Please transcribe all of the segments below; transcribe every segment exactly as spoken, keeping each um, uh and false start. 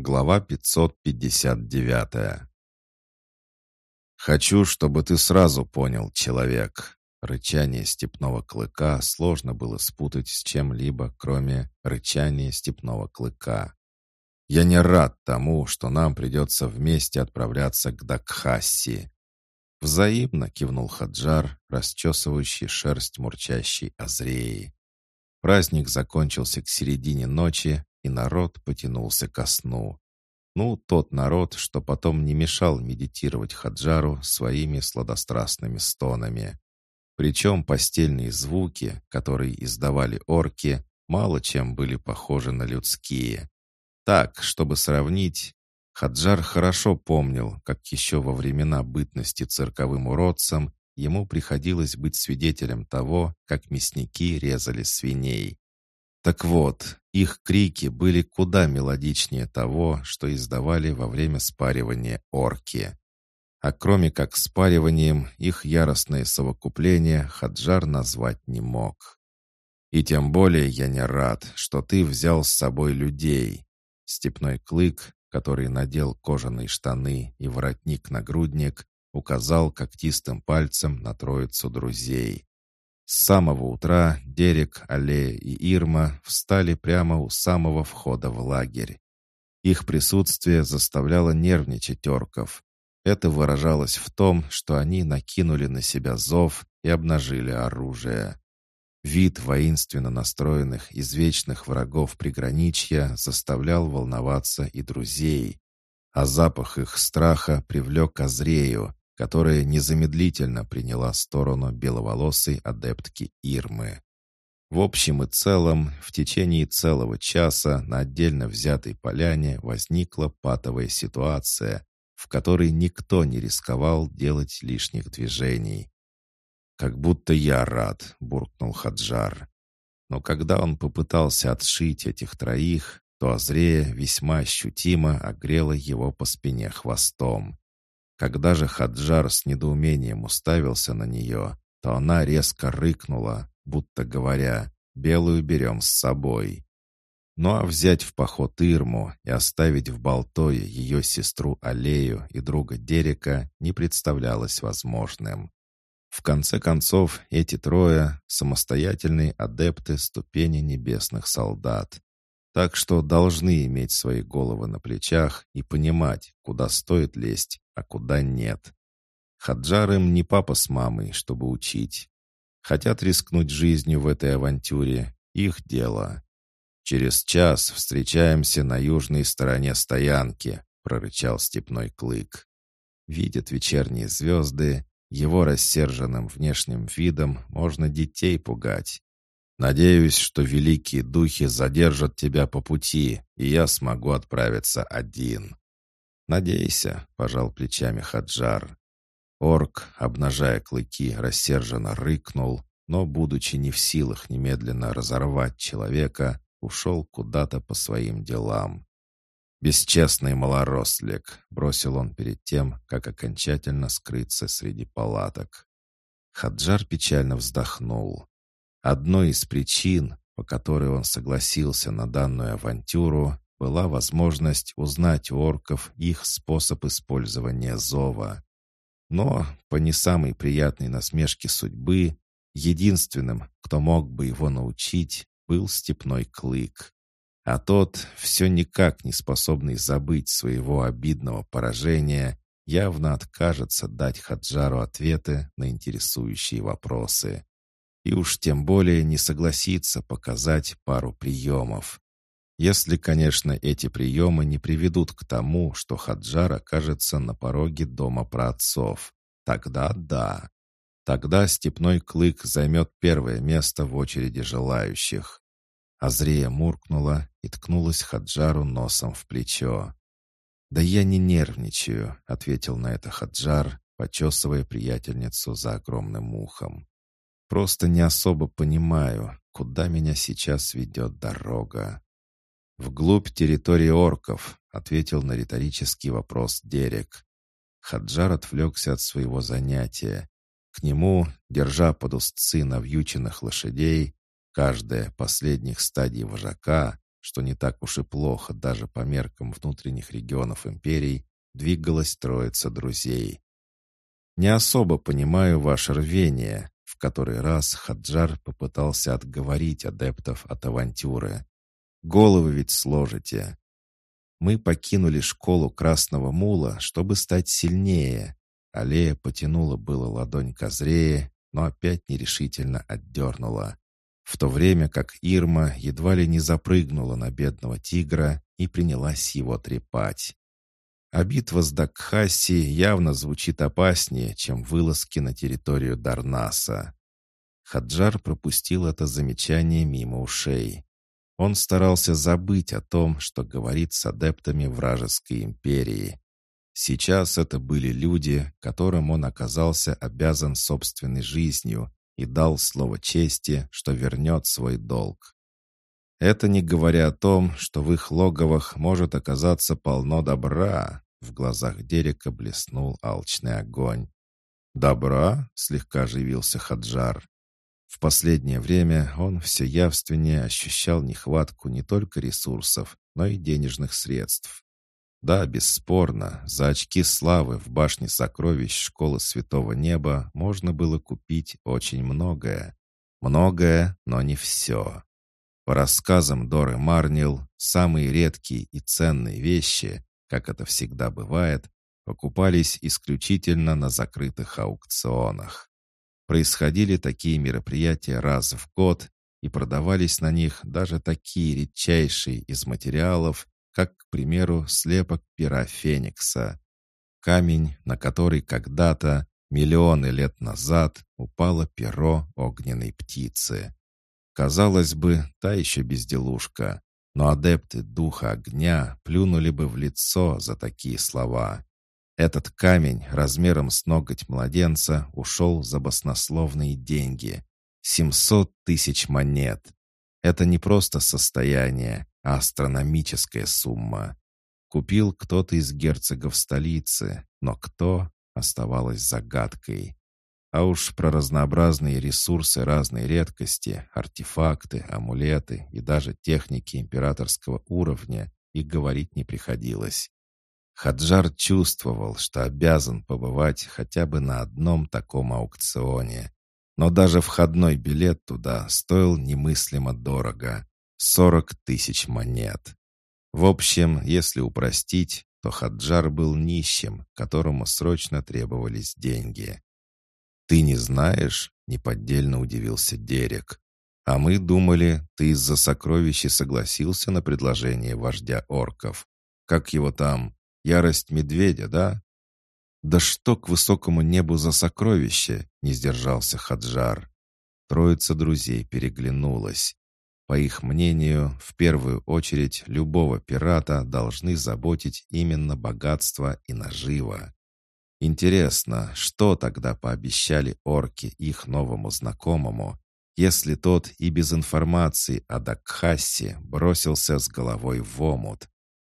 Глава пятьсот пятьдесят девять. «Хочу, чтобы ты сразу понял, человек». Рычание степного клыка сложно было спутать с чем-либо, кроме рычания степного клыка. «Я не рад тому, что нам придется вместе отправляться к Дакхасси». «Взаимно», — кивнул Хаджар, расчесывающий шерсть мурчащей Азреи. Праздник закончился к середине ночи, и народ потянулся ко сну. Ну, тот народ, что потом не мешал медитировать Хаджару своими сладострастными стонами. Причем постельные звуки, которые издавали орки, мало чем были похожи на людские. Так, чтобы сравнить, Хаджар хорошо помнил, как еще во времена бытности цирковым уродцем ему приходилось быть свидетелем того, как мясники резали свиней. Так вот, их крики были куда мелодичнее того, что издавали во время спаривания орки. А кроме как спариванием, их яростное совокупление Хаджар назвать не мог. «И тем более я не рад, что ты взял с собой людей». Степной клык, который надел кожаные штаны и воротник-нагрудник, указал когтистым пальцем на троицу друзей. С самого утра Дерек, Аллея и Ирма встали прямо у самого входа в лагерь. Их присутствие заставляло нервничать орков. Это выражалось в том, что они накинули на себя зов и обнажили оружие. Вид воинственно настроенных извечных врагов приграничья заставлял волноваться и друзей, а запах их страха привлек Азрею, которая незамедлительно приняла сторону беловолосой адептки Ирмы. В общем и целом, в течение целого часа на отдельно взятой поляне возникла патовая ситуация, в которой никто не рисковал делать лишних движений. «Как будто я рад», — буркнул Хаджар. Но когда он попытался отшить этих троих, то Азрея весьма ощутимо огрела его по спине хвостом. Когда же Хаджар с недоумением уставился на нее, то она резко рыкнула, будто говоря: «Белую берем с собой». Ну а взять в поход Ирму и оставить в Балтое ее сестру Аллею и друга Дерека не представлялось возможным. В конце концов, эти трое — самостоятельные адепты ступени небесных солдат. Так что должны иметь свои головы на плечах и понимать, куда стоит лезть, а куда нет. Хаджар им не папа с мамой, чтобы учить. Хотят рискнуть жизнью в этой авантюре — их дело. «Через час встречаемся на южной стороне стоянки», — прорычал степной клык. Видят вечерние звезды, его рассерженным внешним видом можно детей пугать. «Надеюсь, что великие духи задержат тебя по пути, и я смогу отправиться один». «Надейся», — пожал плечами Хаджар. Орк, обнажая клыки, рассерженно рыкнул, но, будучи не в силах немедленно разорвать человека, ушел куда-то по своим делам. «Бесчестный малорослик», — бросил он перед тем, как окончательно скрыться среди палаток. Хаджар печально вздохнул. Одной из причин, по которой он согласился на данную авантюру, была возможность узнать у орков их способ использования зова. Но, по не самой приятной насмешке судьбы, единственным, кто мог бы его научить, был степной клык. А тот, все никак не способный забыть своего обидного поражения, явно откажется дать Хаджару ответы на интересующие вопросы. И уж тем более не согласится показать пару приемов. Если, конечно, эти приемы не приведут к тому, что Хаджар окажется на пороге дома праотцов. Тогда да. Тогда степной клык займет первое место в очереди желающих. Азрея муркнула и ткнулась Хаджару носом в плечо. «Да я не нервничаю», — ответил на это Хаджар, почесывая приятельницу за огромным ухом. «Просто не особо понимаю, куда меня сейчас ведет дорога». «Вглубь территории орков», — ответил на риторический вопрос Дерек. Хаджар отвлекся от своего занятия. К нему, держа под узцы навьюченных лошадей, каждая последних стадий вожака, что не так уж и плохо даже по меркам внутренних регионов империй, двигалась троица друзей. «Не особо понимаю ваше рвение», — в который раз Хаджар попытался отговорить адептов от авантюры. «Головы ведь сложите. Мы покинули школу Красного Мула, чтобы стать сильнее». Аллея потянула было ладонь к Азрее, но опять нерешительно отдернула. В то время как Ирма едва ли не запрыгнула на бедного тигра и принялась его трепать. А битва с Дакхаси явно звучит опаснее, чем вылазки на территорию Дарнаса. Хаджар пропустил это замечание мимо ушей. Он старался забыть о том, что говорит с адептами вражеской империи. Сейчас это были люди, которым он оказался обязан собственной жизнью и дал слово чести, что вернет свой долг. Это не говоря о том, что в их логовах может оказаться полно добра. В глазах Дерека блеснул алчный огонь. «Добра?» — слегка оживился Хаджар. В последнее время он все явственнее ощущал нехватку не только ресурсов, но и денежных средств. Да, бесспорно, за очки славы в башне сокровищ Школы Святого Неба можно было купить очень многое. Многое, но не все. По рассказам Доры Марнил, самые редкие и ценные вещи, как это всегда бывает, покупались исключительно на закрытых аукционах. Происходили такие мероприятия раз в год, и продавались на них даже такие редчайшие из материалов, как, к примеру, слепок пера Феникса. Камень, на который когда-то, миллионы лет назад, упало перо огненной птицы. Казалось бы, та еще безделушка, но адепты духа огня плюнули бы в лицо за такие слова. Этот камень размером с ноготь младенца ушел за баснословные деньги. семьсот тысяч монет. Это не просто состояние, а астрономическая сумма. Купил кто-то из герцогов столицы, но кто — оставалось загадкой. А уж про разнообразные ресурсы разной редкости, артефакты, амулеты и даже техники императорского уровня и говорить не приходилось. Хаджар чувствовал, что обязан побывать хотя бы на одном таком аукционе. Но даже входной билет туда стоил немыслимо дорого — сорок тысяч монет. В общем, если упростить, то Хаджар был нищим, которому срочно требовались деньги. «Ты не знаешь?» — неподдельно удивился Дерек. «А мы думали, ты из-за сокровища согласился на предложение вождя орков. Как его там? Ярость медведя, да?» «Да что к высокому небу за сокровище?» — не сдержался Хаджар. Троица друзей переглянулась. По их мнению, в первую очередь любого пирата должны заботить именно богатство и нажива. Интересно, что тогда пообещали орки их новому знакомому, если тот и без информации о Дакхасе бросился с головой в омут?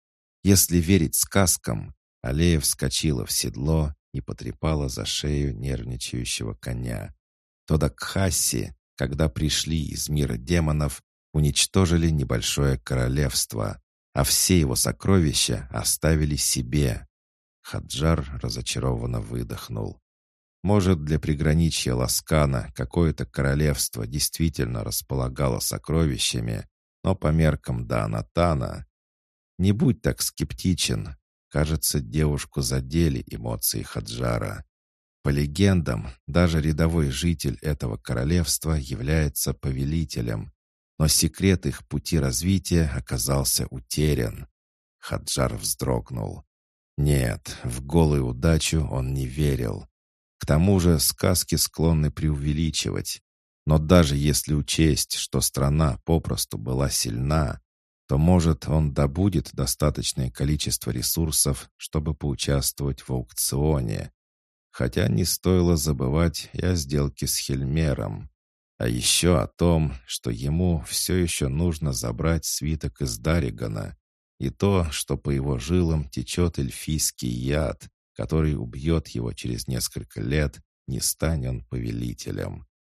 Если верить сказкам, Аллея вскочила в седло и потрепала за шею нервничающего коня. То Дакхаси, когда пришли из мира демонов, уничтожили небольшое королевство, а все его сокровища оставили себе. Хаджар разочарованно выдохнул. Может, для приграничья Ласкана какое-то королевство действительно располагало сокровищами, но по меркам Даанатана... Не будь так скептичен. Кажется, девушку задели эмоции Хаджара. По легендам, даже рядовой житель этого королевства является повелителем, но секрет их пути развития оказался утерян. Хаджар вздрогнул. Нет, в голую удачу он не верил. К тому же сказки склонны преувеличивать. Но даже если учесть, что страна попросту была сильна, то, может, он добудет достаточное количество ресурсов, чтобы поучаствовать в аукционе. Хотя не стоило забывать и о сделке с Хельмером. А еще о том, что ему все еще нужно забрать свиток из Даригана, и то, что по его жилам течет эльфийский яд, который убьет его через несколько лет, не станет он повелителем.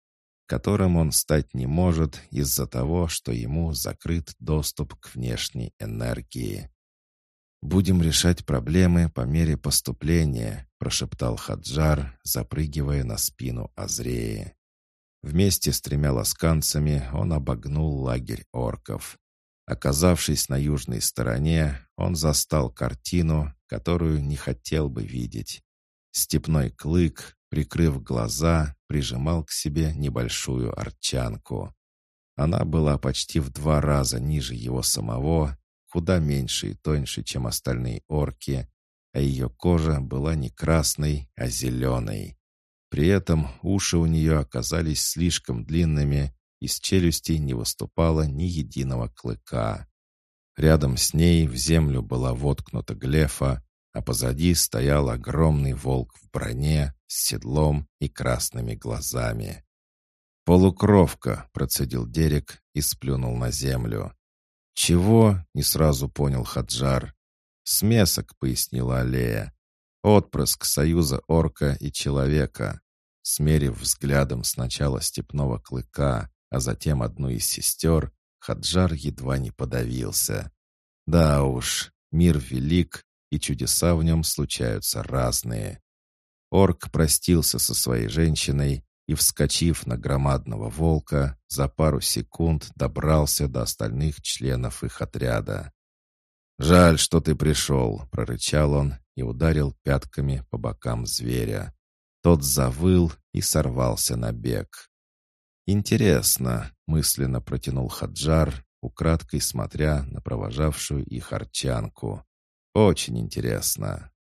которым он стать не может из-за того, что ему закрыт доступ к внешней энергии. «Будем решать проблемы по мере поступления», — прошептал Хаджар, запрыгивая на спину Азреи. Вместе с тремя ласканцами он обогнул лагерь орков. Оказавшись на южной стороне, он застал картину, которую не хотел бы видеть. Степной клык, прикрыв глаза, прижимал к себе небольшую арчанку. Она была почти в два раза ниже его самого, куда меньше и тоньше, чем остальные орки, а ее кожа была не красной, а зеленой. При этом уши у нее оказались слишком длинными, из челюсти не выступало ни единого клыка. Рядом с ней в землю была воткнута глефа, а позади стоял огромный волк в броне с седлом и красными глазами. «Полукровка», — процедил Дерек и сплюнул на землю. «Чего?» — не сразу понял Хаджар. «Смесок», — пояснила Аллея. «Отпрыск союза орка и человека». Смерив взглядом сначала степного клыка, а затем одну из сестер, Хаджар едва не подавился. Да уж, мир велик, и чудеса в нем случаются разные. Орк простился со своей женщиной и, вскочив на громадного волка, за пару секунд добрался до остальных членов их отряда. «Жаль, что ты пришел», — прорычал он и ударил пятками по бокам зверя. Тот завыл и сорвался на бег. «Интересно», — мысленно протянул Хаджар, украдкой смотря на провожавшую их арчанку. «Очень интересно».